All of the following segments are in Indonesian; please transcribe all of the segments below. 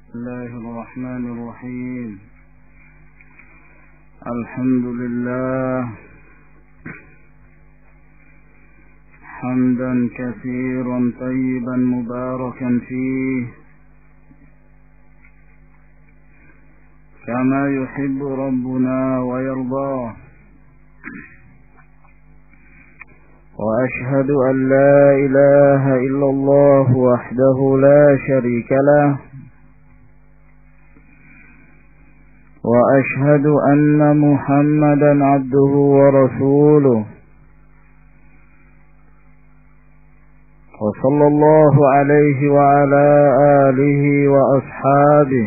بسم الله الرحمن الرحيم. الحمد لله حمدا كثيرا طيبا مباركا فيه كما يحب ربنا ويرضاه، وأشهد أن لا إله إلا الله وحده لا شريك له، وأشهد أن محمدا عبده ورسوله، وصلى الله عليه وعلى آله وأصحابه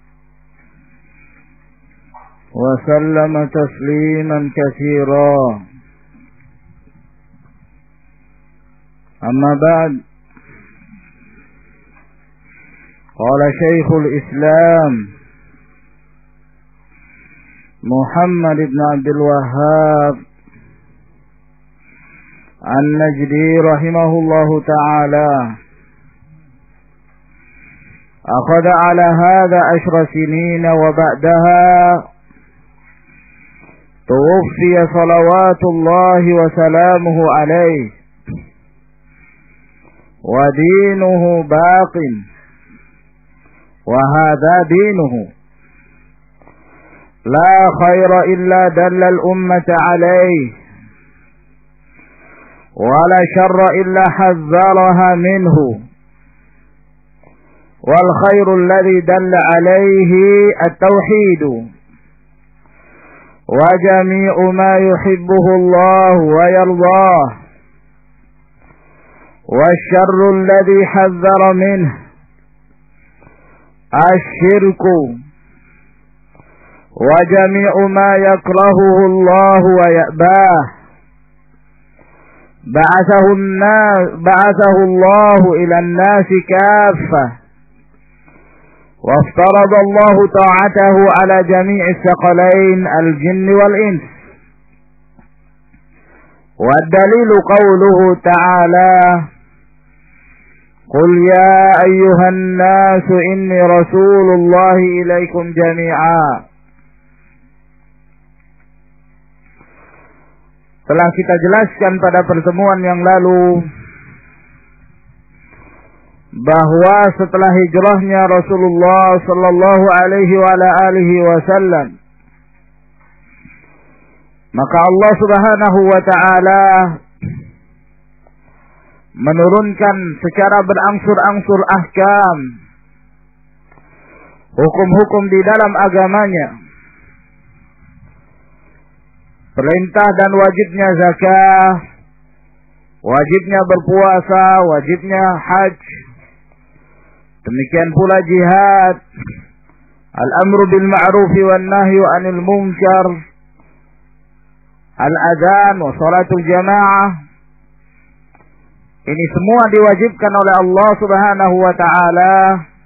وسلم تسليما كثيرا. أما بعد، قال شيخ الإسلام محمد بن عبد الوهاب النجدي رحمه الله تعالى: أخذ على هذا 10 سنين وبعدها توفي صلوات الله وسلامه عليه، ودينه باق، وهذا دينه، لا خير إلا دل الأمة عليه، ولا شر إلا حذرها منه، والخير الذي دل عليه التوحيد، وجميع ما يحبه الله ويرضاه، والشر الذي حذر منه الشرك، وجميع ما يكرهه الله ويأباه. بعثه الله إلى الناس كافة، وافترض الله طاعته على جميع الثقلين الجن والإنس، والدليل قوله تعالى: قل يا أيها الناس إني رسول الله إليكم جميعا. Telah kita jelaskan pada pertemuan yang lalu bahwa setelah hijrahnya Rasulullah sallallahu alaihi wasallam, maka Allah Subhanahu wa taala menurunkan secara berangsur-angsur ahkam, hukum-hukum di dalam agamanya. Perintah dan wajibnya zakah, wajibnya berpuasa, wajibnya haji. Demikian pula jihad, al-amru bil ma'ruf wan nahyu 'anil munkar, al-adzan wa salatul jamaah. Ini semua diwajibkan oleh Allah Subhanahu wa taala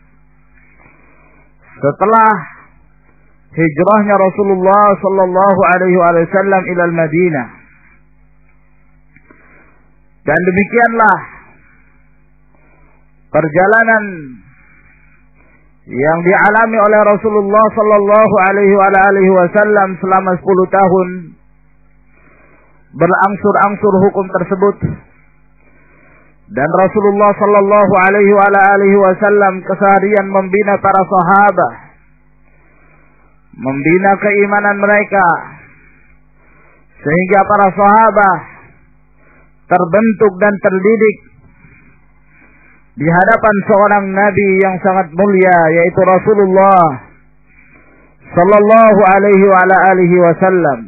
setelah hijrahnya Rasulullah sallallahu alaihi wasallam ila Madinah. Dan demikianlah perjalanan yang dialami oleh Rasulullah sallallahu alaihi wasallam selama 10 tahun, berangsur-angsur hukum tersebut. Dan Rasulullah sallallahu alaihi wasallam keseharian membina para sahabat, membina keimanan mereka, sehingga para sahabat terbentuk dan terdidik di hadapan seorang nabi yang sangat mulia, yaitu Rasulullah sallallahu alaihi wasallam.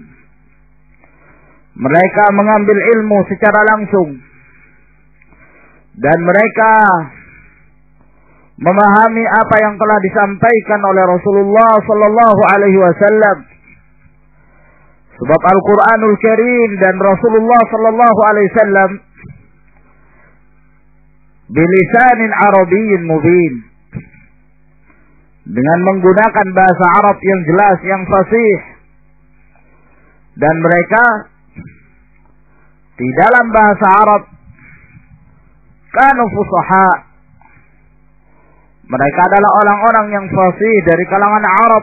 Mereka mengambil ilmu secara langsung, dan mereka memahami apa yang telah disampaikan oleh Rasulullah sallallahu alaihi wasallam. Sebab Al-Qur'anul Karim dan Rasulullah sallallahu alaihi wasallam bilisanin Arabiyyin mubin, dengan menggunakan bahasa Arab yang jelas, yang fasih. Dan mereka di dalam bahasa Arab kanu fusaha, Mereka adalah orang-orang yang fasih dari kalangan Arab.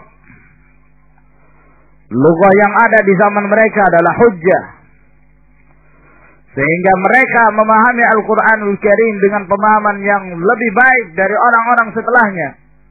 Lughah yang ada di zaman mereka adalah hujjah. Sehingga mereka memahami Al-Quranul Karim dengan pemahaman yang lebih baik dari orang-orang setelahnya.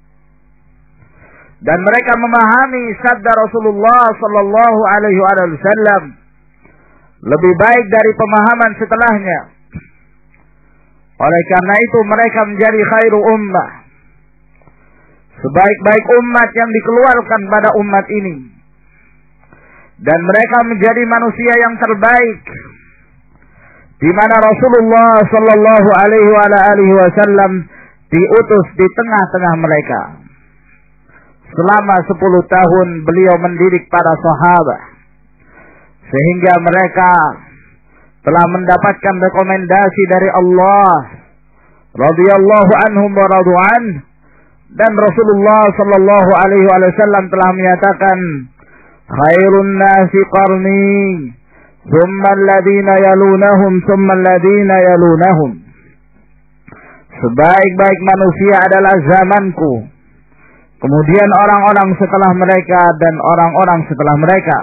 Dan mereka memahami sabda Rasulullah sallallahu alaihi wasallam lebih baik dari pemahaman setelahnya. Oleh karena itu mereka menjadi khairu ummah, sebaik-baik umat yang dikeluarkan pada umat ini. Dan mereka menjadi manusia yang terbaik, di mana Rasulullah sallallahu alaihi wasallam diutus di tengah-tengah mereka. Selama 10 tahun beliau mendidik para sahabat, sehingga mereka telah mendapatkan rekomendasi dari Allah radhiyallahu anhum wa radu'an. Dan Rasulullah sallallahu alaihi wasallam telah menyatakan, khairun nasi qarni, thumma alladhina yalunahum, thumma alladhina yalunahum. Sebaik-baik manusia adalah zamanku, kemudian orang-orang setelah mereka, dan orang-orang setelah mereka.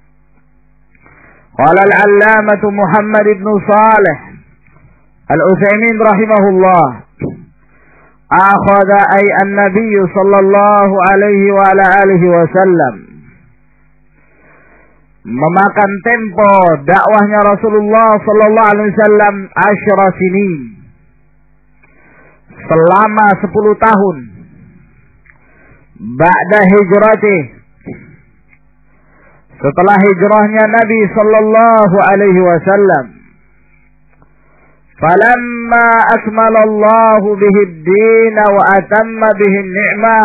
Qala al-allamatu Muhammad ibn Salih al-Utsaimin rahimahullah, akhadha ay an-nabiy sallallahu alaihi wa ala alihi wasallam, memakan tempo dakwahnya Rasulullah sallallahu alaihi wasallam 10 sinin, selama 10 tahun. Ba'da hijratih, setelah hijrahnya Nabi sallallahu alaihi wasallam. Falamma akmalallahu bihi ad-din wa atamma bihi an-ni'mah,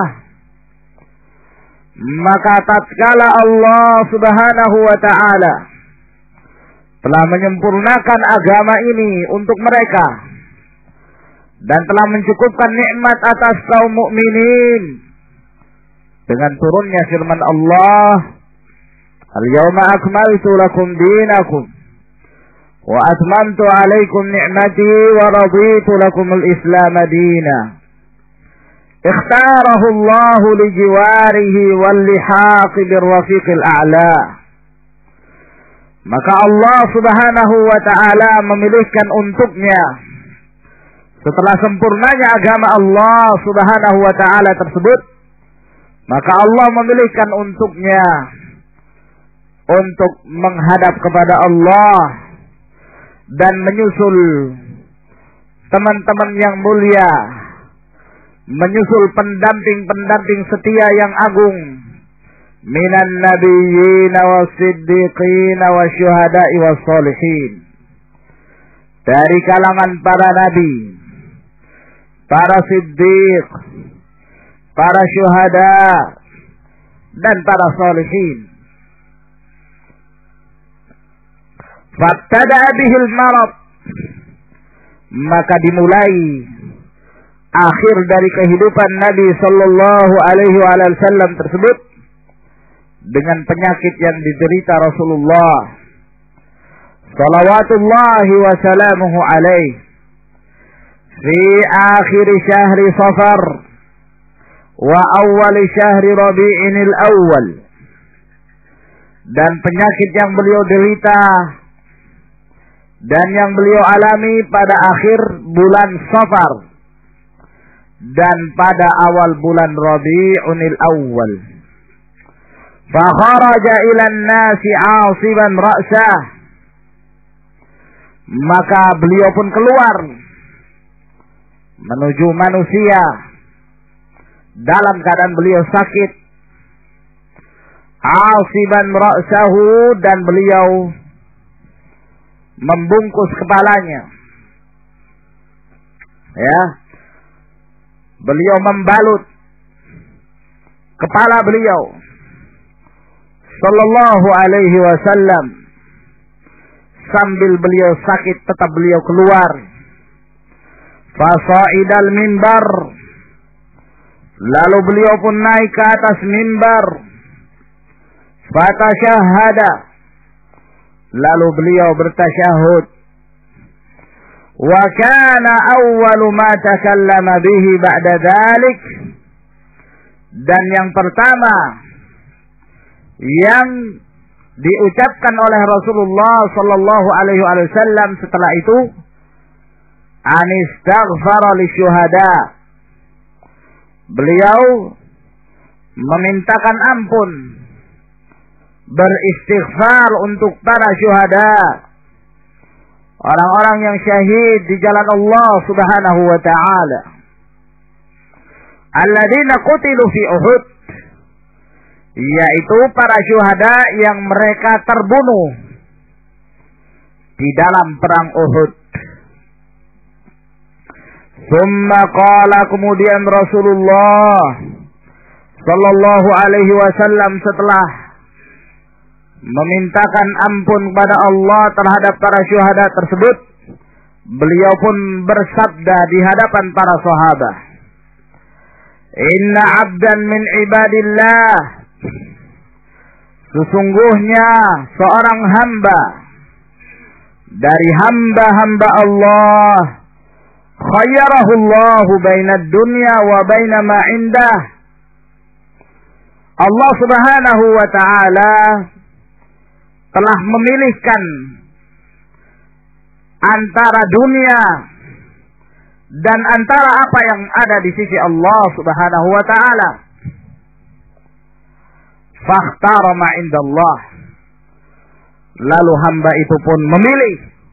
maka tatkala Allah Subhanahu wa taala telah menyempurnakan agama ini untuk mereka dan telah mencukupkan nikmat atas kaum mukminin dengan turunnya firman Allah, al-yawma akmaltu lakum dinakum wa atmamtu alaikum ni'mati wa raditu lakum al-islam dina. Ikhtarahu Allah li jiwarihi wal lihaq bir-rafiq al-a'la. Maka Allah Subhanahu wa taala memilihkan untuknya, setelah sempurnanya agama Allah Subhanahu wa taala tersebut, maka Allah memilihkan untuknya untuk menghadap kepada Allah dan menyusul teman-teman yang mulia, menyusul pendamping-pendamping setia yang agung, minan nabiyyin was-siddiqin wasyuhada'i was-shalihin, dari kalangan para nabi, para siddiq, para syuhada, dan para shalihin. Fabtada'a bihil marad, maka dimulai akhir dari kehidupan Nabi sallallahu alaihi wasallam tersebut dengan penyakit yang diderita Rasulullah salawatullahi wa salamuhu alaihi fi akhir syahri Safar wa awal syahri Rabi'inil awal. Dan penyakit yang beliau derita dan yang beliau alami pada akhir bulan Safar dan pada awal bulan Rabi'unil awal. Fa kharaja ila an-nasi 'asiban ra'sah, maka beliau pun keluar menuju manusia dalam keadaan beliau sakit, 'asiban ra'sahu, dan beliau membungkus kepalanya. Ya, beliau membalut kepala beliau sallallahu alaihi wasallam. Sambil beliau sakit tetap beliau keluar. Fasa'idal mimbar, lalu beliau pun naik ke atas mimbar. Fatasyahada, lalu beliau bertasyahud. wa kana awwalu ma takallama bihi ba'da dzalik, dan yang pertama yang diucapkan oleh Rasulullah sallallahu alaihi wasallam setelah itu, anistaghfara lisyuhada, beliau memintakan ampun, beristighfar untuk para syuhada, orang-orang yang syahid di jalan Allah Subhanahu wa taala, alladzina qutilu fi Uhud, yaitu para syuhada yang mereka terbunuh di dalam perang Uhud. Summa qala, kemudian Rasulullah sallallahu alaihi wasallam setelah memintakan ampun kepada Allah terhadap para syuhada tersebut, beliau pun bersabda di hadapan para sahabat, inna abdan min ibadillah, sesungguhnya seorang hamba dari hamba-hamba Allah, khayyarahu Allahu bainad dunya wa baina ma indah, Allah Subhanahu wa taala telah memilihkan antara dunia dan antara apa yang ada di sisi Allah Subhanahu wa taala. Fakhtara ma indallah, lalu hamba itu pun memilih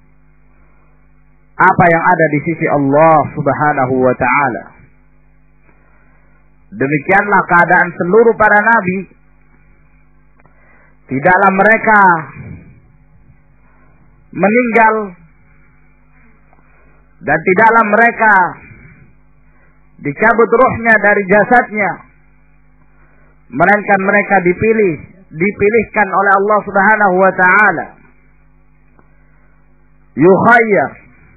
apa yang ada di sisi Allah Subhanahu wa taala. Demikianlah keadaan seluruh para nabi. Tidaklah mereka meninggal dan tidaklah mereka dicabut ruhnya dari jasadnya, melainkan mereka dipilihkan oleh Allah Subhanahu wa taala. Yukhayyar,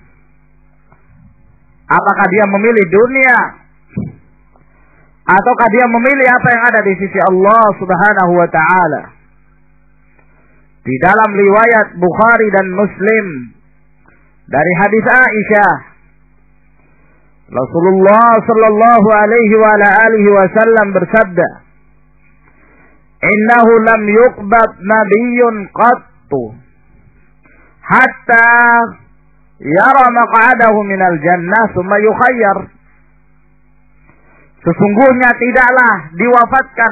apakah dia memilih dunia ataukah dia memilih apa yang ada di sisi Allah Subhanahu wa taala. Di dalam riwayat Bukhari dan Muslim dari hadis Aisyah, Rasulullah sallallahu alaihi wa ala alihi wasallam bersabda, innahu lam yuqbad nabiyyun qattu hatta yara maq'adahu minal jannah thumma yukhayyar. Sesungguhnya tidaklah diwafatkan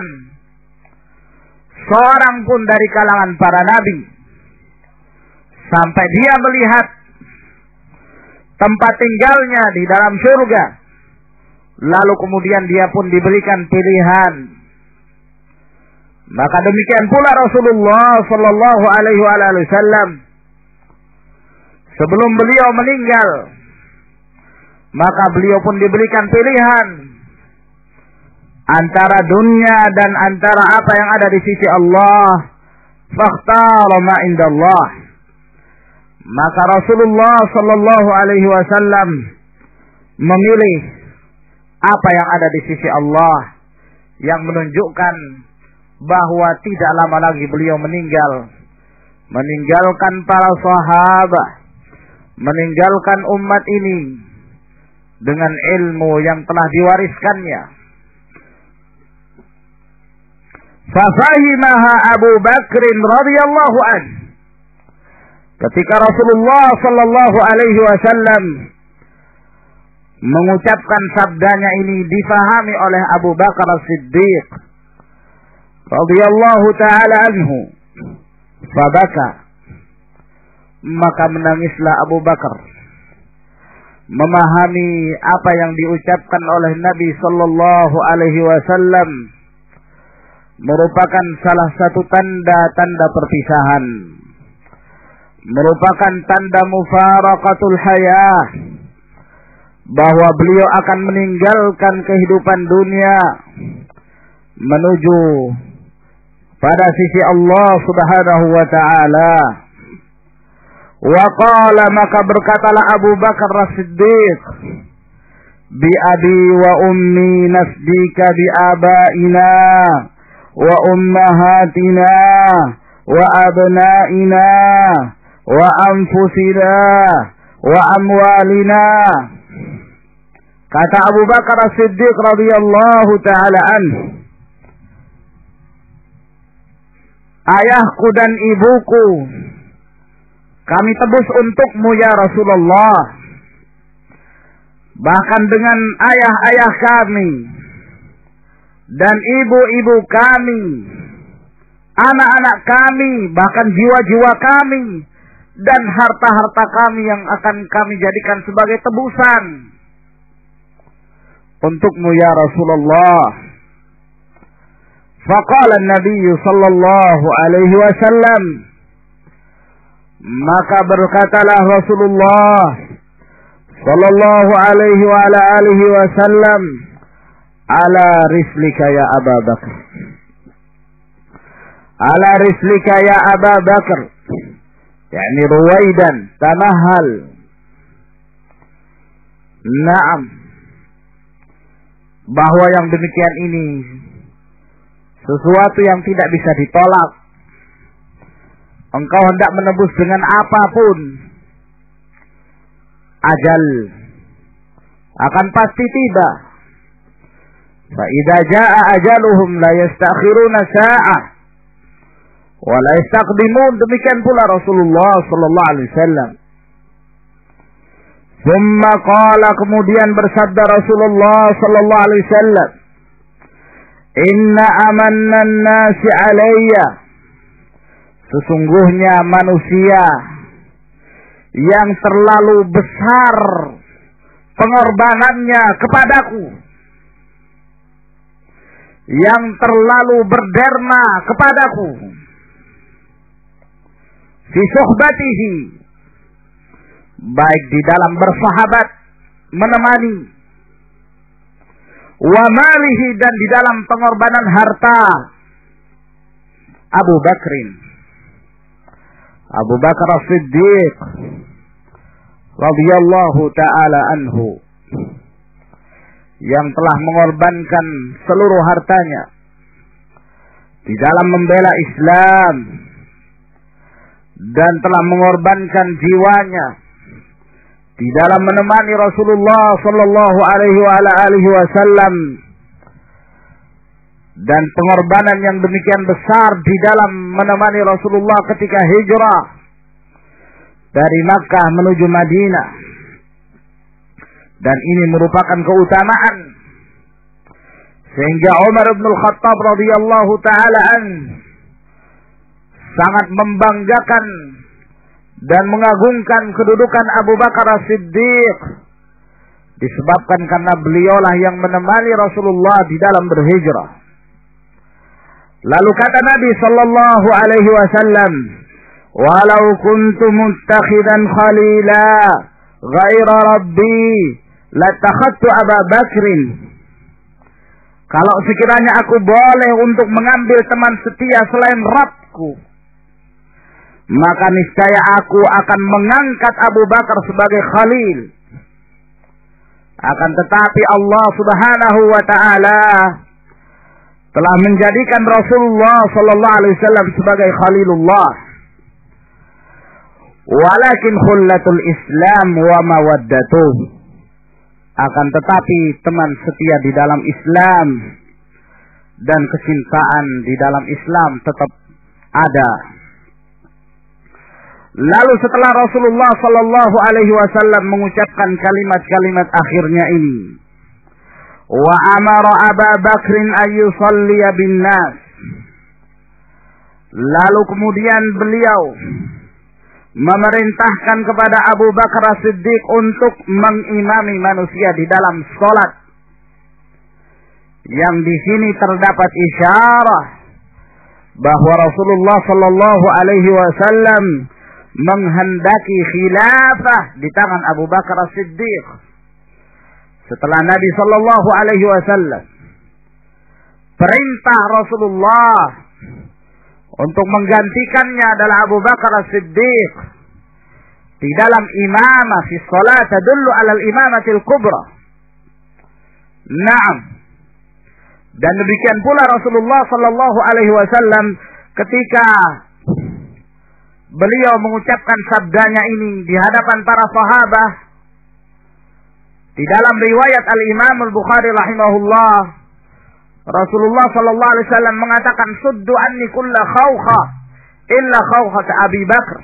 seorang pun dari kalangan para nabi sampai dia melihat tempat tinggalnya di dalam surga, lalu kemudian dia pun diberikan pilihan. Maka demikian pula Rasulullah sallallahu alaihi wasallam sebelum beliau meninggal, maka beliau pun diberikan pilihan antara dunia dan antara apa yang ada di sisi Allah. Fakhtara ma indallah, maka Rasulullah sallallahu alaihi wasallam memilih apa yang ada di sisi Allah, yang menunjukkan bahwa tidak lama lagi beliau meninggalkan para sahabat, meninggalkan umat ini dengan ilmu yang telah diwariskannya. Fafahimaha Abu Bakr radhiyallahu anhu. Ketika Rasulullah sallallahu alaihi wasallam mengucapkan sabdanya ini, difahami oleh Abu Bakar As-Siddiq radhiyallahu taala anhu. Fabaka, maka menangislah Abu Bakar memahami apa yang diucapkan oleh Nabi sallallahu alaihi wasallam merupakan salah satu tanda-tanda perpisahan, merupakan tanda mufaraqatul hayah, bahwa beliau akan meninggalkan kehidupan dunia menuju pada sisi Allah Subhanahu wa taala. Wa qala, maka berkatalah Abu Bakar As-Siddiq, bi abi wa ummi nasdika bi abaina wa ummahatina wa abnaina wa anfusina wa amwalina. Kata Abu Bakar As-Siddiq radhiyallahu taala anhu, ayahku dan ibuku kami tebus untukmu ya Rasulullah. Bahkan dengan ayah-ayah kami dan ibu-ibu kami, anak-anak kami, bahkan jiwa-jiwa kami dan harta-harta kami yang akan kami jadikan sebagai tebusan untukmu ya Rasulullah. Faqala Nabi sallallahu alaihi wasallam, maka berkatalah Rasulullah sallallahu alaihi wa ala alihi wasallam, ala rislika ya Aba Bakar, ala rislika ya Aba Bakar, yakni ruwaidan, tamahal. Naam, bahwa yang demikian ini sesuatu yang tidak bisa ditolak. Engkau hendak menebus dengan apapun, ajal akan pasti tiba. Fa idza jaa ajaluhum la yastakhiruna sa'ah wa la yastaqdimun. Demikian pula Rasulullah sallallahu alaihi wasallam. Thumma qala, kemudian bersabda Rasulullah sallallahu alaihi wasallam, inna amanna an-nasi alayya, sesungguhnya manusia yang terlalu besar pengorbanannya kepadaku, yang terlalu berderma kepadaku, fi suhbatihi, baik di dalam bersahabat, menemani, wa malihi, dan di dalam pengorbanan harta. Abu Bakar As-Siddiq radhiyallahu taala anhu, yang telah mengorbankan seluruh hartanya di dalam membela Islam dan telah mengorbankan jiwanya di dalam menemani Rasulullah sallallahu alaihi wasallam, dan pengorbanan yang demikian besar di dalam menemani Rasulullah ketika hijrah dari Makkah menuju Madinah. Dan ini merupakan keutamaan sehingga Umar bin Khattab radhiyallahu taala sangat membanggakan dan mengagungkan kedudukan Abu Bakar As-Siddiq, disebabkan karena beliaulah yang menemani Rasulullah di dalam berhijrah. Lalu kata Nabi sallallahu alaihi wasallam, walau kuntu muttakhidan khalila ghaira rabbi latakhadtu Aba Bakrin. Kalau sekiranya aku boleh untuk mengambil teman setia selain Rabbku, maka niscaya aku akan mengangkat Abu Bakar sebagai khalil. Akan tetapi Allah Subhanahu wa taala telah menjadikan Rasulullah sallallahu alaihi wasallam sebagai khalilullah. Walakin khullatul Islam wa mawaddatuh. Akan tetapi teman setia di dalam Islam dan kecintaan di dalam Islam tetap ada. Lalu setelah Rasulullah sallallahu alaihi wasallam mengucapkan kalimat-kalimat akhirnya ini, wa amara Aba Bakrin ayyusalliya bin nas. Lalu kemudian beliau memerintahkan kepada Abu Bakar As-Siddiq untuk mengimami manusia di dalam salat. Yang di sini terdapat isyarah bahwa Rasulullah sallallahu alaihi wasallam menghendaki khilafah di tangan Abu Bakar As-Siddiq setelah Nabi sallallahu alaihi wasallam. Perintah Rasulullah untuk menggantikannya adalah Abu Bakar As-Siddiq di dalam imamah fi shalat tadullu ala al-imamatil kubra. Naam. Dan demikian pula Rasulullah sallallahu alaihi wasallam ketika beliau mengucapkan sabdanya ini di hadapan para sahabat. Di dalam riwayat Al-Imam Al-Bukhari rahimahullah, Rasulullah sallallahu alaihi wasallam mengatakan, "Suddu anni kulla khawkha illa khawkhat Abi Bakr."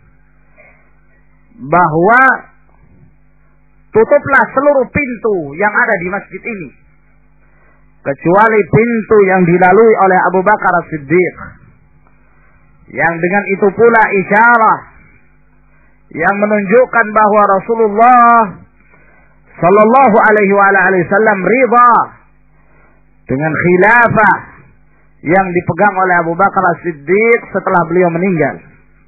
Bahwa tutuplah seluruh pintu yang ada di masjid ini, kecuali pintu yang dilalui oleh Abu Bakar As-Siddiq. Yang dengan itu pula isyarah yang menunjukkan bahwa Rasulullah sallallahu alaihi wasallam ridha dengan khilafah yang dipegang oleh Abu Bakar As-Siddiq setelah beliau meninggal.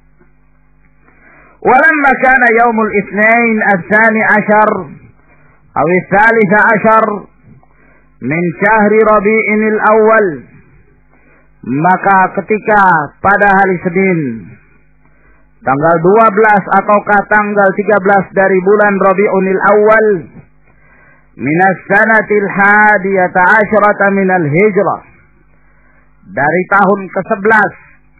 Walamma kana yaumul itsnain ats-tsani asyar aw ats-tsalits asyar min syahri Rabi'il Awal, maka ketika pada hari Senin tanggal 12 ataukah tanggal 13 dari bulan Rabi'ul Awal minas sanatil hadiyata asyrata minal hijrah, dari tahun ke-11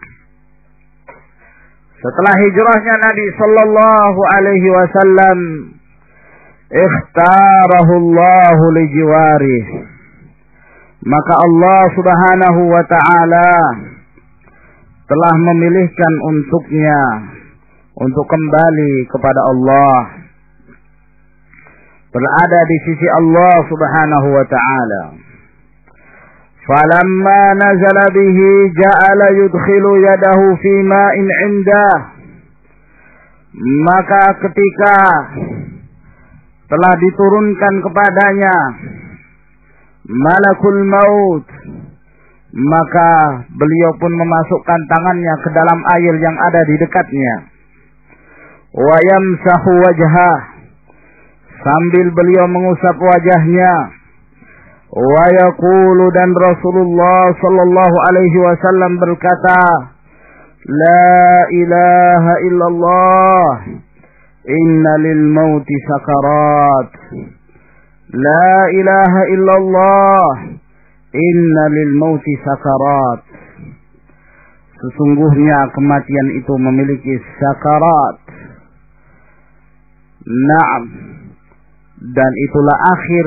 setelah hijrahnya Nabi sallallahu alaihi wasallam, ikhtarahu Allah li jiwarih, maka Allah subhanahu wa ta'ala telah memilihkan untuknya untuk kembali kepada Allah, berada di sisi Allah subhanahu wa ta'ala. Falamma nazala bihi ja'ala yudkhilu yadahu fi ma'in 'indah, maka ketika telah diturunkan kepadanya malakul maut, maka beliau pun memasukkan tangannya ke dalam air yang ada di dekatnya. Wa yamsahu wajhah, sambil beliau mengusap wajahnya. Wa yaqulu, dan Rasulullah sallallahu alaihi wasallam berkata, la ilaha illallah, inna lil mauti sakarat. La ilaha illallah, inna lil mauti sakarat. Sesungguhnya kematian itu memiliki sakarat. Naam. Dan itulah akhir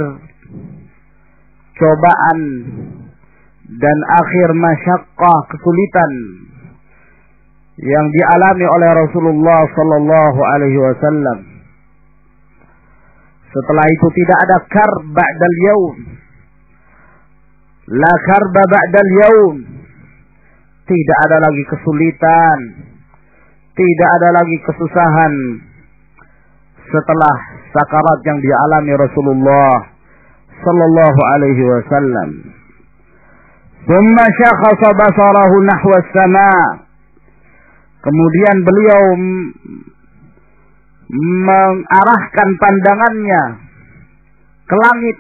cobaan dan akhir masyaqqah, kesulitan yang dialami oleh Rasulullah sallallahu alaihi wasallam. Setelah itu tidak ada karb ba'dal yaum. La karba ba'dal yaum. Tidak ada lagi kesulitan, tidak ada lagi kesusahan setelah sakarat yang dialami Rasulullah sallallahu alaihi wasallam. Thumma syakhasa basarahu nahwa as-sama'. Kemudian beliau mengarahkan pandangannya ke langit.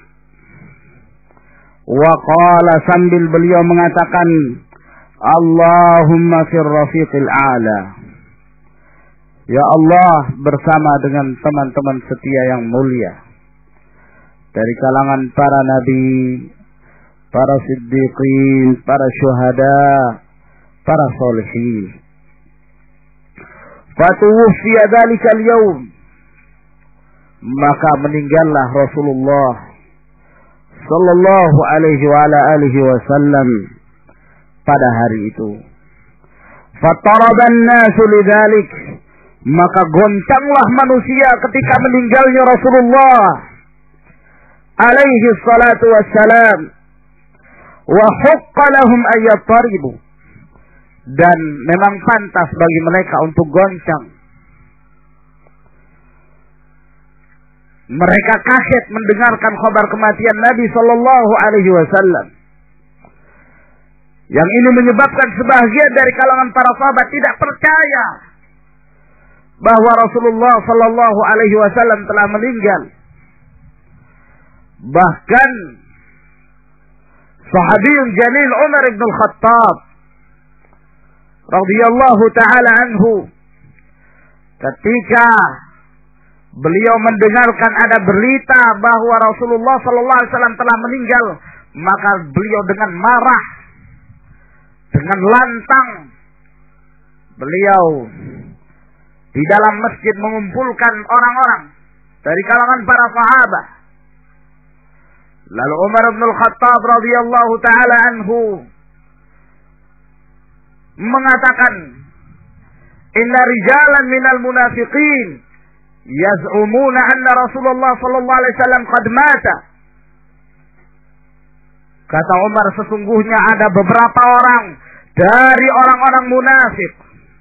Wa qala, sambil beliau mengatakan, Allahumma fir rafiqil a'la. Ya Allah, bersama dengan teman-teman setia yang mulia dari kalangan para nabi, para siddiqin, para syuhada, para sholihin. Fatuwuffiya dzalikal yaum, maka meninggallah Rasulullah sallallahu alaihi wa ala alihi wasallam pada hari itu. Fataraban nasu lidzalik, maka goncanglah manusia ketika meninggalnya Rasulullah alaihi salatu wassalam. Wa haqqa lahum ayattaribu, dan memang pantas bagi mereka untuk goncang. Mereka kaget mendengarkan kabar kematian Nabi sallallahu alaihi wasallam. Yang ini menyebabkan sebagian dari kalangan para sahabat tidak percaya bahwa Rasulullah sallallahu alaihi wasallam telah meninggal. Bahkan sahabiyun jalil Umar ibn al-Khattab radhiyallahu taala anhu, ketika beliau mendengarkan ada berita bahwa Rasulullah sallallahu alaihi wasallam telah meninggal, maka beliau dengan marah, dengan lantang, beliau di dalam masjid mengumpulkan orang-orang dari kalangan para sahabat. Lalu Umar bin Al-Khattab radhiyallahu taala anhu mengatakan, "Inna rijalan minal munafiqin yaz'umuna anna Rasulullah sallallahu alaihi wasallam qad mata." Kata Umar, sesungguhnya ada beberapa orang dari orang-orang munafik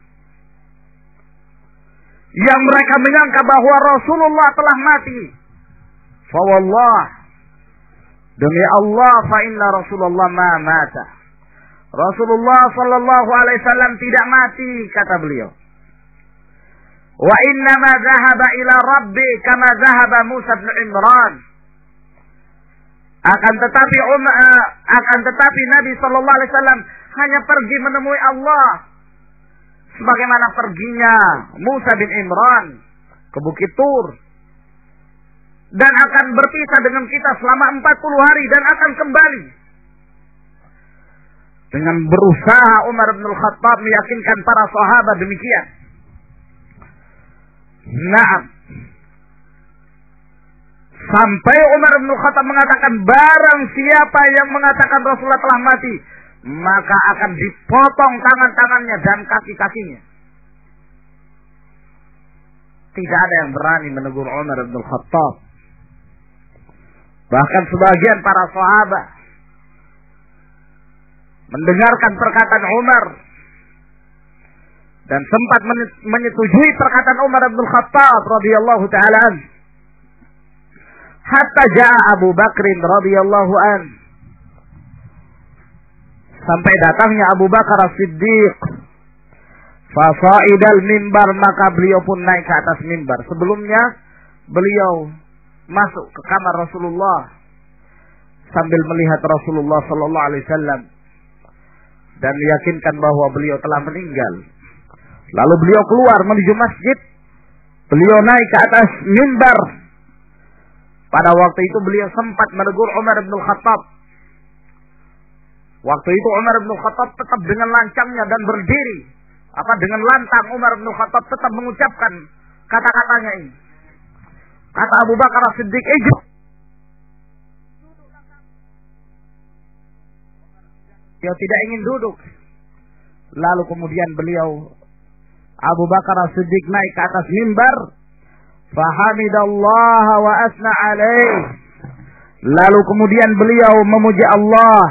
yang mereka menyangka bahwa Rasulullah telah mati. Fa wallah, demi Allah, fa inna Rasulullah ma mata. Rasulullah sallallahu alaihi wasallam tidak mati, kata beliau. Wa inna ma dhahaba ila rabbi kama dhahaba Musa bin Imran. Akan tetapi Nabi sallallahu alaihi wasallam hanya pergi menemui Allah sebagaimana perginya Musa bin Imran ke Bukit Tur, dan akan berpisah dengan kita selama 40 hari dan akan kembali. Dengan berusaha Umar bin Al-Khattab meyakinkan para sahabat demikian. Naam. Sampai Umar bin Al-Khattab mengatakan, barang siapa yang mengatakan Rasulullah telah mati, maka akan dipotong tangan-tangannya dan kaki-kakinya. Tidak ada yang berani menegur Umar bin Al-Khattab. Bahkan sebagian para sahabat mendengarkan perkataan Umar dan sempat menyetujui perkataan Umar bin Al-Khattab radhiyallahu taala an. Hatta jaa Abu Bakr radhiyallahu an. Sampai datangnya Abu Bakar As-Siddiq. Fasa'idal mimbar, maka beliau pun naik ke atas mimbar. Sebelumnya beliau masuk ke kamar Rasulullah sambil melihat Rasulullah sallallahu alaihi wasallam dan meyakinkan bahwa beliau telah meninggal. Lalu beliau keluar menuju masjid. Beliau naik ke atas mimbar. Pada waktu itu beliau sempat menegur Umar bin Al-Khattab. Waktu itu Umar bin Al-Khattab tetap dengan lancangnya dan berdiri. Dengan lantang Umar bin Al-Khattab tetap mengucapkan kata-katanya ini. Kata Abu Bakar As-Siddiq, dia tidak ingin duduk. Lalu kemudian beliau, Abu Bakar As-Siddiq, naik ke atas mimbar. Fahamidallah wa asna alaih. Lalu kemudian beliau memuji Allah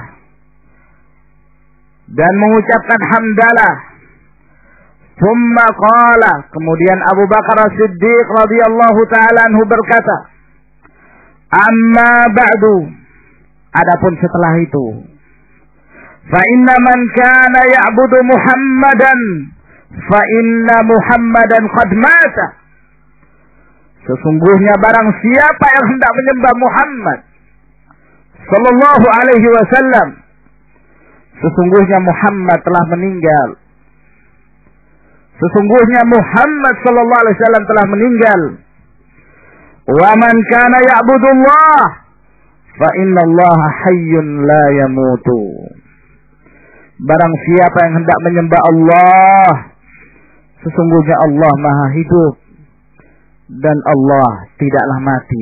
dan mengucapkan hamdalah. Thumma qala, kemudian Abu Bakar As-Siddiq radhiyallahu ta'ala anhu berkata, amma ba'du, adapun setelah itu, fa inna man kana ya'budu Muhammadan fa inna Muhammadan qad mata. Sesungguhnya barang siapa yang hendak menyembah Muhammad sallallahu alaihi wasallam, sesungguhnya Muhammad telah meninggal. Sesungguhnya Muhammad sallallahu alaihi wasallam telah meninggal. Wa man kana ya'budullah fa innallaha hayyun la yamutu. Barang siapa yang hendak menyembah Allah, sesungguhnya Allah Maha hidup dan Allah tidaklah mati.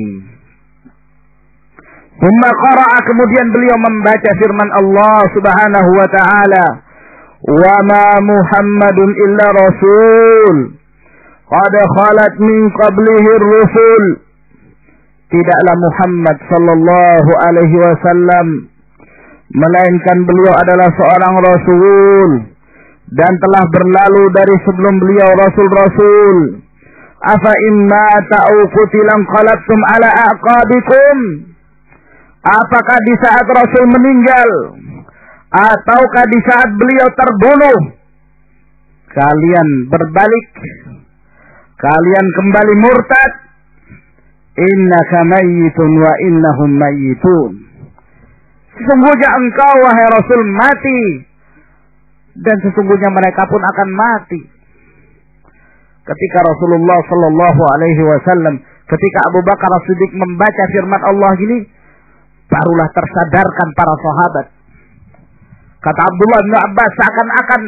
Thumma qara'a, kemudian beliau membaca firman Allah Subhanahu wa taala, "Wa ma Muhammadun illa rasul qad khalat min qablihi ar-rusul." Tidaklah Muhammad sallallahu alaihi wasallam melainkan beliau adalah seorang rasul dan telah berlalu dari sebelum beliau rasul-rasul. Afa imma ta'u qutilan qalabtum ala aqabikum. Apakah di saat Rasul meninggal ataukah di saat beliau terbunuh kalian berbalik, kalian kembali murtad? Innaka mayyitun wa innahum mayyitun. Sesungguhnya engkau wahai Rasul mati dan sesungguhnya mereka pun akan mati. Ketika Rasulullah sallallahu alaihi wasallam, ketika Abu Bakar As-Siddiq membaca firman Allah ini, barulah tersadarkan para sahabat. Kata Abdullah bin Abbas, seakan-akan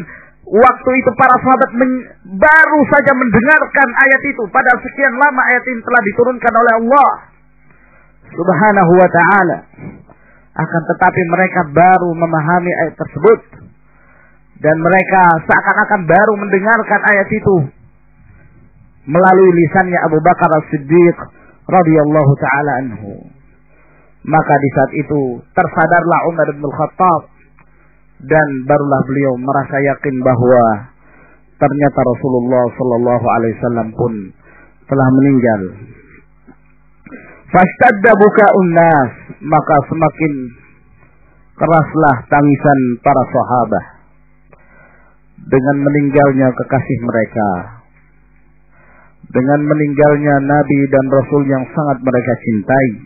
waktu itu para sahabat baru saja mendengarkan ayat itu. Padahal sekian lama ayat ini telah diturunkan oleh Allah Subhanahu wa ta'ala. Akan tetapi mereka baru memahami ayat tersebut. Dan mereka seakan-akan baru mendengarkan ayat itu melalui lisannya Abu Bakar As-Siddiq radhiyallahu ta'ala anhu. Maka di saat itu tersadarlah Umar bin Khattab. Dan barulah beliau merasa yakin bahwa ternyata Rasulullah sallallahu alaihi wasallam pun telah meninggal. Fashtadda buka'un nas, maka semakin keraslah tangisan para sahabat dengan meninggalnya kekasih mereka, dengan meninggalnya Nabi dan Rasul yang sangat mereka cintai.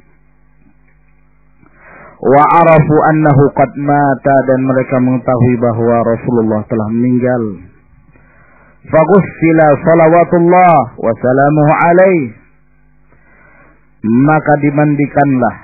Wa arafu annahu qad mata, dan mereka mengetahui bahwa Rasulullah telah meninggal. Faghussila salawatullah wa salamuhu alaihi, maka dimandikanlah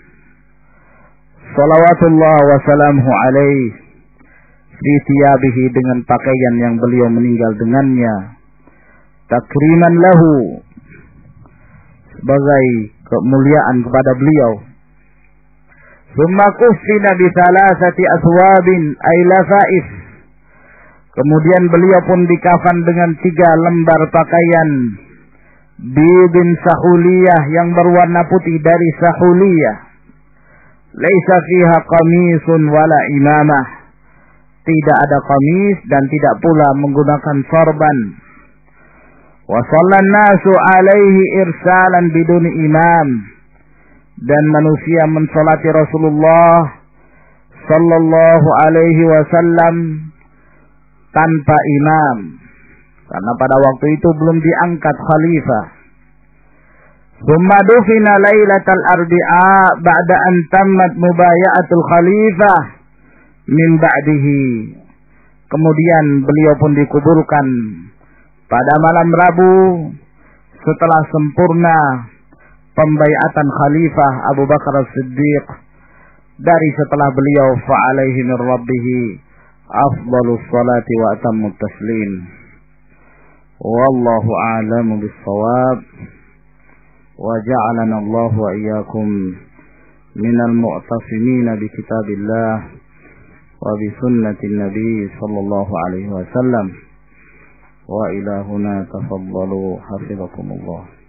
salawatullah wa salamuhu alaihi fi thiyabihi, dengan pakaian yang beliau meninggal dengannya, takriman lahu, sebagai kemuliaan kepada beliau. Summa kuffina bi salasati aswabin ay lafa'if, kemudian beliau pun dikafan dengan 3 lembar pakaian bidin sahuliyah, yang berwarna putih dari sahuliyah. Laisa fiha qamisun wala imamah, tidak ada qamis dan tidak pula menggunakan sorban. Wa shallan nasu alaihi irsalan biduni imam, dan manusia mensolati Rasulullah sallallahu alaihi wasallam tanpa imam, karena pada waktu itu belum diangkat khalifah. Thumma dufina lailatal arbi'a ba'da an tammat mubaya'atul khalifah min ba'dihi, kemudian beliau pun dikuburkan pada malam Rabu setelah sempurna pembaiatan Khalifah Abu Bakar As-Siddiq dari setelah beliau, fa'alaihi min rabbihi afdalus salati wa atammut taslim. Wallahu a'lamu bis-shawab, wa ja'alana Allah wa iyyakum minal mu'tasimin bi kitabillah wa bi sunnatin nabi sallallahu alaihi wasallam. Wa ila huna tafaddalu hafizakumullah.